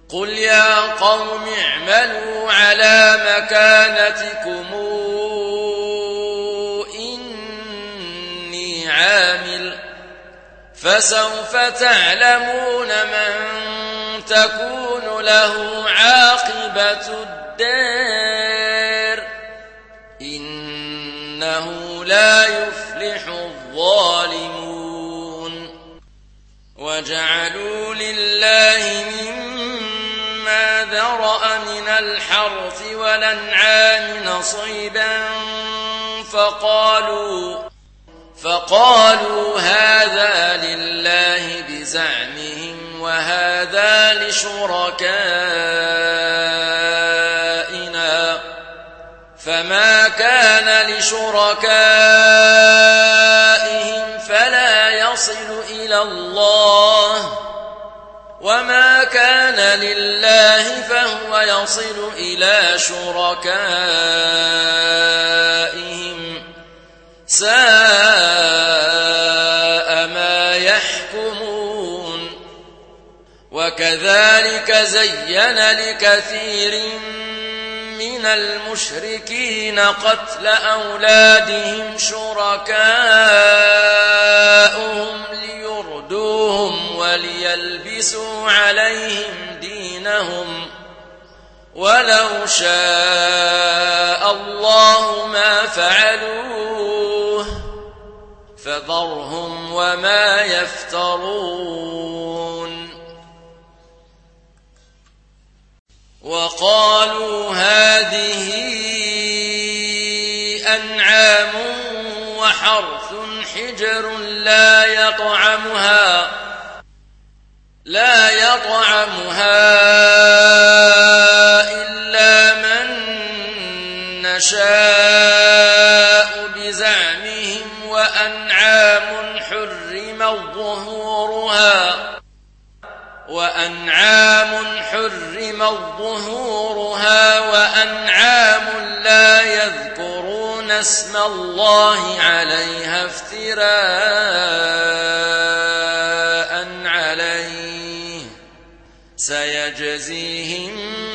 قل يا قوم اعملوا على مكانتكم إني عامل فسوف تعلمون من تكون له عاقبة الدار إنه لا يفلح الظالمون وجعلوا لله مما ذرأ من الحرث والأنعام نصيبا فقالوا هذا لله بزعمهم وهذا لشركائنا فما كان لشركائهم فلا يصل إلى الله وما كان لله فهو يصل إلى شركائهم ساء ما يحكمون وكذلك زين لكثير من المشركين قتل أولادهم شركاؤهم ليردوهم وليلبسوا عليهم دينهم ولو شاء الله ما فعلوه فذرهم وما يفترون وقالوا هذه أنعام وحرث حجر لا يطعمها إلا من نشاء بزعمهم وأنعام حرم ظهورها وأنعام لا يذكرون اسم الله عليها افتراء عليه سيجزيهم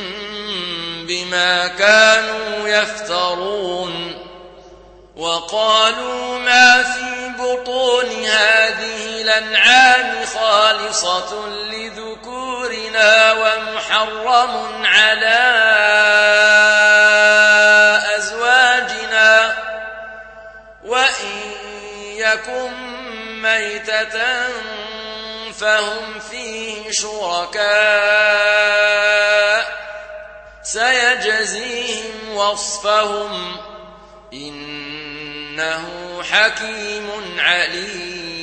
بما كانوا يفترون وقالوا ما في بطون هذه الأنعام خالصة لذكورنا ومحرم على أزواجنا وإن يكن ميتة فهم فيه شركاء سيجزيهم وصفهم إنه حكيم عليم